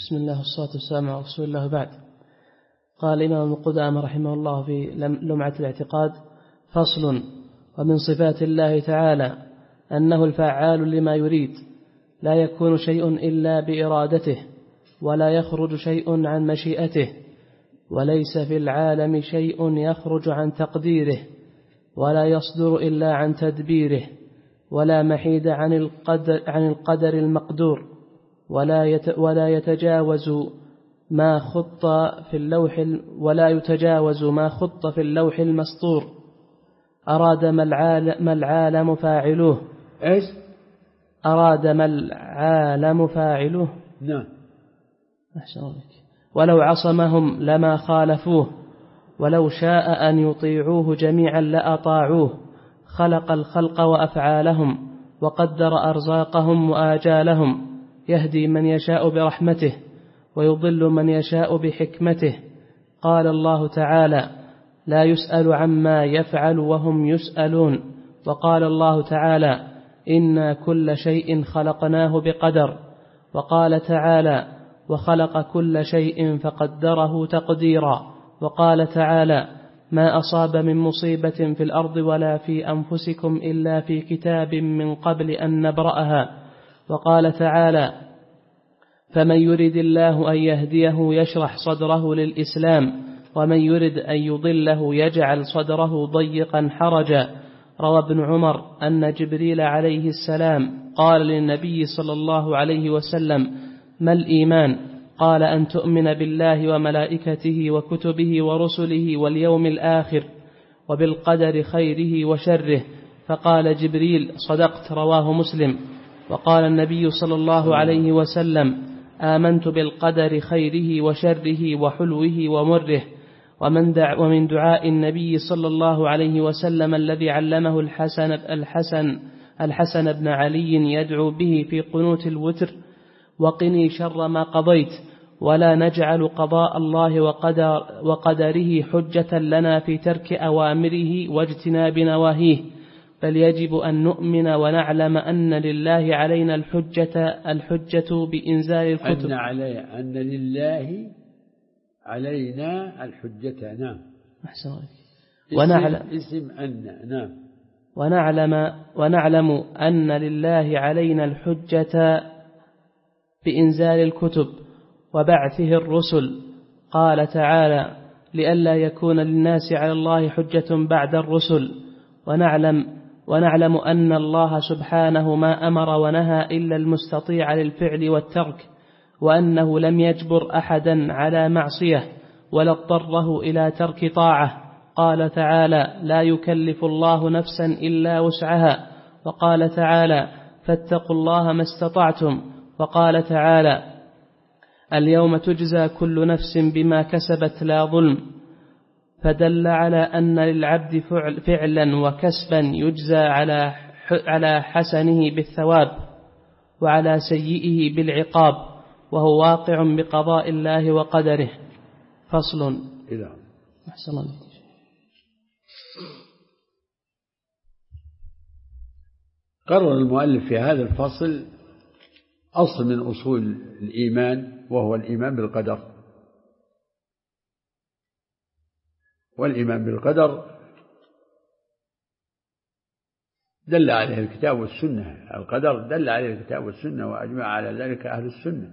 بسم الله والصلاة والسلام على رسول الله بعد. قال الإمام ابن قدامة رحمه الله في لمعة الاعتقاد: فصل. ومن صفات الله تعالى أنه الفعال لما يريد، لا يكون شيء إلا بإرادته، ولا يخرج شيء عن مشيئته، وليس في العالم شيء يخرج عن تقديره، ولا يصدر إلا عن تدبيره، ولا محيد عن القدر المقدور، ولا يتجاوز ما خط في اللوح المسطور. أراد ما العالم فاعلوه. إيش؟ أراد ما العالم فاعلوه. نعم. أحسن بك. ولو عصمهم لما خالفوه، ولو شاء أن يطيعوه جميعا لأطاعوه. خلق الخلق وأفعالهم، وقدر أرزاقهم وآجالهم، يهدي من يشاء برحمته، ويضل من يشاء بحكمته. قال الله تعالى: لا يسأل عما يفعل وهم يسألون. وقال الله تعالى: إنا كل شيء خلقناه بقدر. وقال تعالى: وخلق كل شيء فقدره تقديرا. وقال تعالى: ما أصاب من مصيبة في الأرض ولا في أنفسكم إلا في كتاب من قبل أن نبرأها. وقال تعالى: فمن يرد الله أن يهديه يشرح صدره للإسلام، ومن يرد أن يضله يجعل صدره ضيقا حرجا. روى ابن عمر أن جبريل عليه السلام قال للنبي صلى الله عليه وسلم: ما الإيمان؟ قال: أن تؤمن بالله وملائكته وكتبه ورسله واليوم الآخر وبالقدر خيره وشره. فقال جبريل: صدقت. رواه مسلم. وقال النبي صلى الله عليه وسلم: آمنت بالقدر خيره وشره وحلوه ومره. ومن دعاء النبي صلى الله عليه وسلم الذي علمه الحسن بن علي يدعو به في قنوت الوتر: وقني شر ما قضيت، ولا نجعل قضاء الله وقدره حجة لنا في ترك أوامره واجتناب نواهيه، بل يجب أن نؤمن ونعلم أن لله علينا الحجة بإنزال الكتب. أن لله علينا الحجة. نعم. أحسن عليك. اسم أن. نعم. ونعلم أن لله علينا الحجة بإنزال الكتب وبعثه الرسل. قال تعالى: لئلا يكون للناس على الله حجة بعد الرسل. ونعلم أن الله سبحانه ما أمر ونهى إلا المستطيع للفعل والترك، وأنه لم يجبر أحدا على معصية ولا اضطره إلى ترك طاعة. قال تعالى: لا يكلف الله نفسا إلا وسعها. وقال تعالى: فاتقوا الله ما استطعتم. وقال تعالى: اليوم تجزى كل نفس بما كسبت لا ظلم. فدل على أن للعبد فعلا وكسبا يجزى على حسنه بالثواب، وعلى سيئه بالعقاب، وهو واقع بقضاء الله وقدره. فصل. أحسن الله. قرر المؤلف في هذا الفصل أصل من أصول الإيمان، وهو الإيمان بالقدر. والإيمان بالقدر دل عليه الكتاب والسنة. القدر دل عليه الكتاب والسنة، وأجمع على ذلك أهل السنة.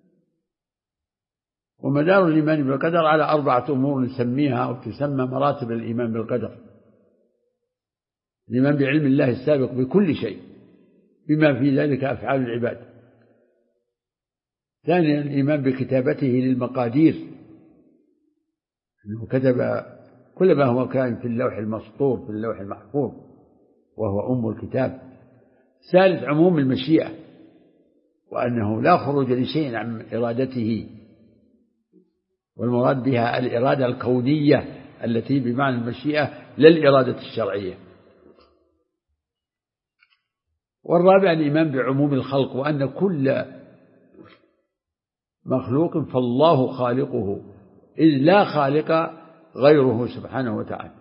ومدار الإيمان بالقدر على 4 أمور نسميها أو تسمى مراتب الإيمان بالقدر: الإيمان بعلم الله السابق بكل شيء بما في ذلك أفعال العباد. ثانيا الإيمان بكتابته للمقادير، أنه كتب كل ما هو كان في اللوح المسطور، في اللوح المحفوظ، وهو أم الكتاب. ثالث عموم المشيئة، وأنه لا خروج لشيء عن إرادته، والمراد بها الإرادة الكونية التي بمعنى المشيئة لا الإرادة الشرعية. والرابع الإيمان بعموم الخلق، وأن كل مخلوق فالله خالقه، إذ لا خالق غيره سبحانه وتعالى.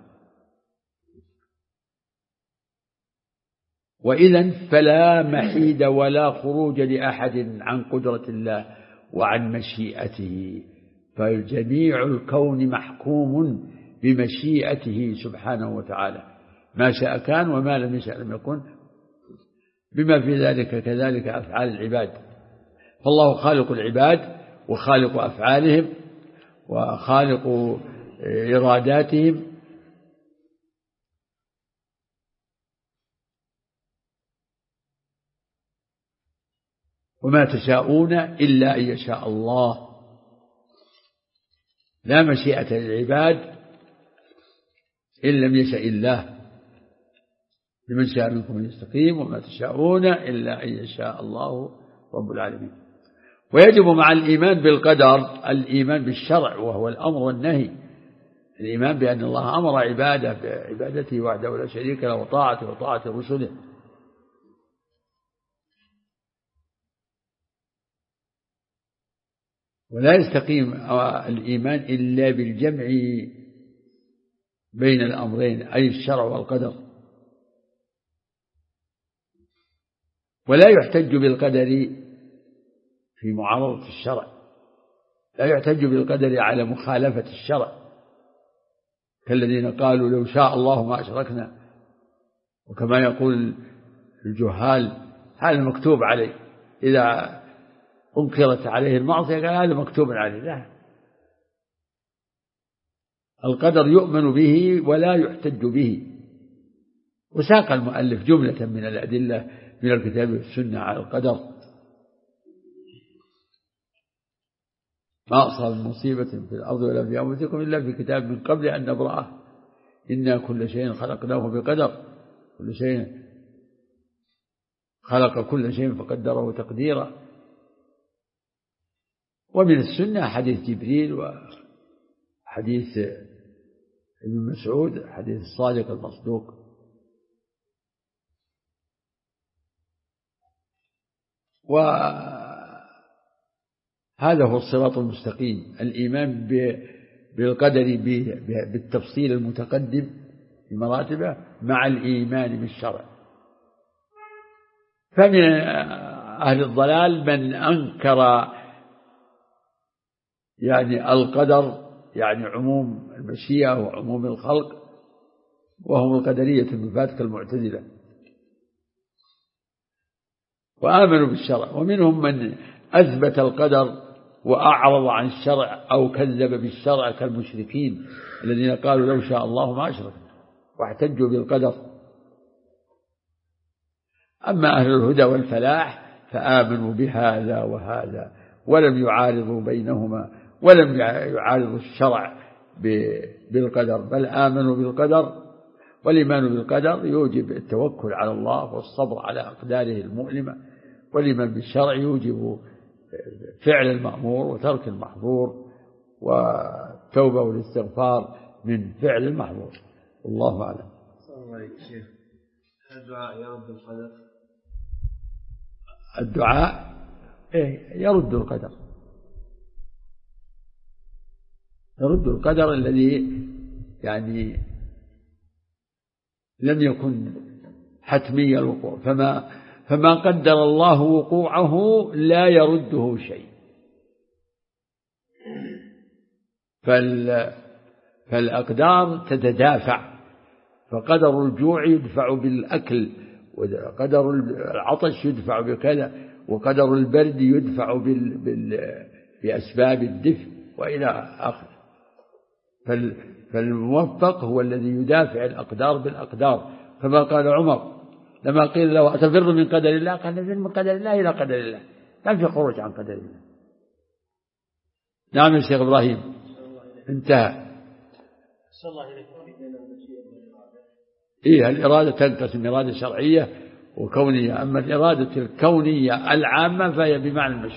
وإذن فلا محيد ولا خروج لأحد عن قدرة الله وعن مشيئته، فجميع الكون محكوم بمشيئته سبحانه وتعالى، ما شاء كان وما لم يشاء لم يكن، بما في ذلك كذلك أفعال العباد. فالله خالق العباد وخالق أفعالهم وخالق إراداتهم. وما تشاءون إلا أن يشاء الله، لا مشيئة للعباد إن لم يشاء الله، لمن شاء منكم أن يستقيم، وما تشاءون إلا أن يشاء الله رب العالمين. ويجب مع الإيمان بالقدر الإيمان بالشرع، وهو الأمر والنهي، الإيمان بأن الله أمر عباده بعبادته وحده لا شريك له وطاعته وطاعة رسله. ولا يستقيم الإيمان إلا بالجمع بين الأمرين، أي الشرع والقدر. ولا يحتج بالقدر في معارضة الشرع، لا يحتج بالقدر على مخالفة الشرع، كالذين قالوا لو شاء الله ما أشركنا، وكما يقول الجهال هذا مكتوب عليه، إذا أنكرت عليه المعصية قال هذا مكتوب عليه. لا، القدر يؤمن به ولا يحتج به. وساق المؤلف جملة من الأدلة من الكتاب والسنة على القدر: ما أصاب مصيبة في الأرض ولا في أنفسكم إلا في كتاب من قبل أن نبرأه، إنا كل شيء خلقناه بقدر، كل شيء خلق كل شيء فقدره تقديرا. ومن السنة حديث جبريل وحديث ابن مسعود، حديث الصادق المصدوق. وهذا هو الصراط المستقيم، الإيمان بالقدر بالتفصيل المتقدم في مراتبه مع الإيمان بالشرع. فمن أهل الضلال من أنكر يعني القدر، يعني عموم المشيئة وعموم الخلق، وهم القدرية النفاة كالمعتزلة، وآمنوا بالشرع. ومنهم من أثبت القدر وأعرض عن الشرع أو كذب بالشرع كالمشركين الذين قالوا لو شاء الله ما أشركنا واحتجوا بالقدر. أما أهل الهدى والفلاح فآمنوا بهذا وهذا ولم يعارضوا بينهما، ولم يعارضوا الشرع بالقدر، بل آمنوا بالقدر. والإيمان بالقدر يوجب التوكل على الله والصبر على أقداره المؤلمة، والإيمان بالشرع يوجب فعل المأمور وترك المحظور والتوبة والاستغفار من فعل المحظور. والله أعلم. السلام عليكم شيخ. الدعاء يرد القدر؟ الدعاء يرد القدر، يرد القدر الذي يعني لم يكن حتمي الوقوع، فما قدر الله وقوعه لا يرده شيء. فالأقدار تتدافع، فقدر الجوع يدفع بالأكل، وقدر العطش يدفع بكذا، وقدر البرد يدفع بأسباب الدفء وإلى آخره. فالموفق هو الذي يدافع الأقدار بالأقدار، كما قال عمر لما قيل له أتفر من قدر الله قال نفر من قدر الله إلى قدر الله، لا في خروج عن قدر الله. نعم يا شيخ إبراهيم انتهى. الإرادة تنقسم إرادة شرعية وكونية، أما الإرادة الكونية العامة فهي بمعنى المشيئة.